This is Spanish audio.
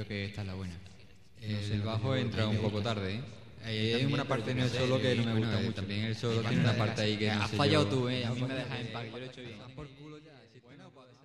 creo que esta es la buena. El bajo entra un poco tarde, ¿eh? Hay una parte en el solo que no me gusta mucho. También el solo tiene una parte ahí que no Has sé fallado yo. tú, ¿eh? A mí me dejas en paz, yo lo he hecho bien. Por culo ya, si esto no-